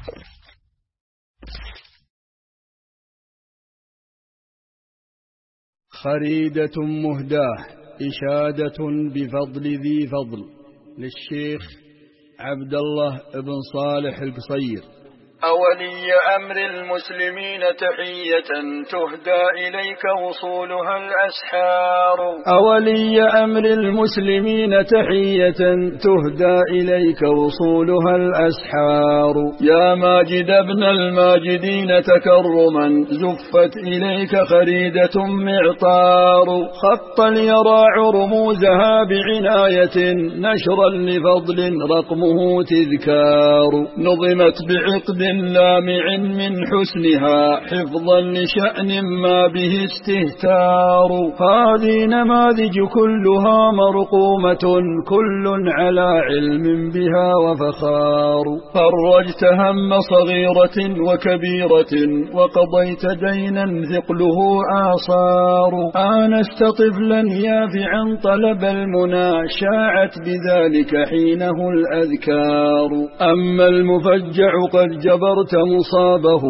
خريدة مهداة إشادة بفضل ذي فضل للشيخ عبد الله بن صالح القصير. أولي أمر المسلمين تحية تهدى إليك وصولها الأسحار. أولي أمر المسلمين تحية تهدى إليك وصولها الأسحار. يا ماجد ابن الماجدين تكرما زفت إليك خريدة معطار. خط اليراع رموزها بعناية نشرا لفضل رقمه تذكار. نظمت بعقد لامع من حسنها حفظا لشأن ما به استهتار. هذه نماذج كلها مرقومة كل على علم بها وفخار. فرجت هم صغيرة وكبيرة وقضيت دينا ثقله آصار. آنست طفلا يافعا طلب المنى شاعت بذلك حينه الأذكار. أما المفجع قد جبرت مصابه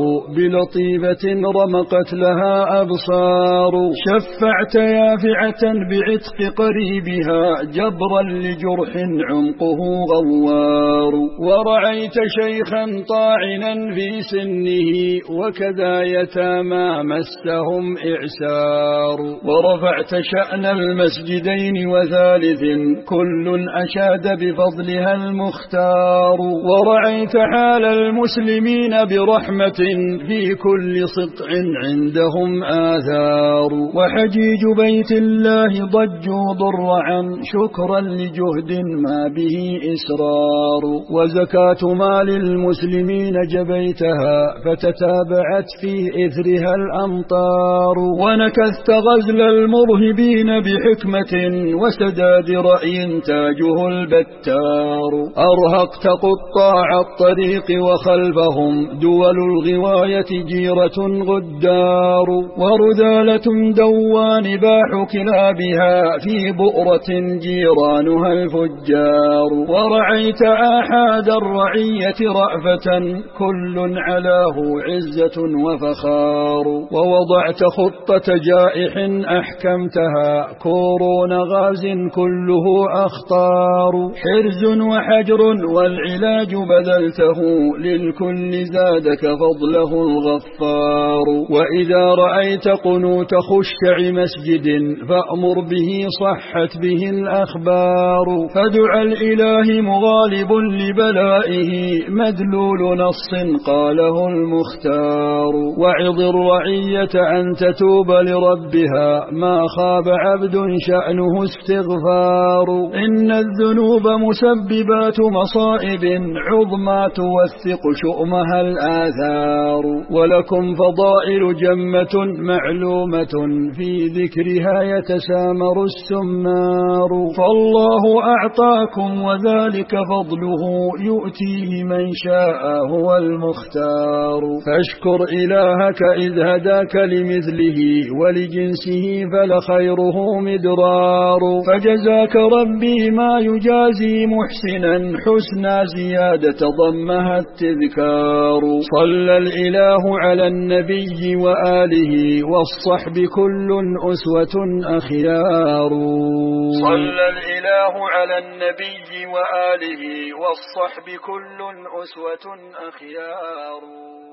بلطيفة رمقت لها أبصار. شفعت يافعة بعتق قريبها جبرا لجرح عمقه غوار. ورعيت شيخا طاعنا في سنه وكذا يتامى مسهم إعسار. ورفعت شأن المسجدين وثالث كل أشاد بفضلها المختار. ورعيت حال المسلمين برحمة في كل سطع عندهم آثار. وحجيج بيت الله ضجوا ضرعا شكرا لجهد ما به إسرار. وزكاة مال المسلمين جبيتها فتتابعت في إثرها الأمطار. ونكثت غزل المرهبين بحكمة وسداد رأي تاجه البتار. أرهقت قطاع الطريق وخلفهم دول الغواية جيرة غدار. ورذالة دوان باح كلابها في بؤرة جيرانها الفجار. ورعيت آحاد الرعية رأفة كل علاه عزة وفخار. ووضعت خطة جائح أحكمتها كورون غاز كله أخطار. حرز وحجر والعلاج بذلته للكل زادك فضله الغفار. وإذا رأيت قنوت خشع مسجد فأمر به صحت به الأخبار. فدعا الإله مغالب لبلائه مدلول نص قاله المختار. وعظ الرعية أن تتوب لربها ما خاب عبد شأنه استغفار. إن الذنوب مسببات مصائب عظمى توثق شؤمها الآثار. ولكم فضائل جمة معلومة في ذكرها يتسامر السمار. فالله أعطاكم وذلك فضله يؤتيه من شاء هو المختار. فاشكر إلهك إذ هداك لمثله ولجنسه فلخيره مدرار. فجزاك ربي ما يجازي محسنا حسنا زيادة ضمها التذكار. صلى الإله على النبي وآله والصحب كل أسوة أخيار. صلى الإله على النبي وآله والصحب كل أسوة أخيار.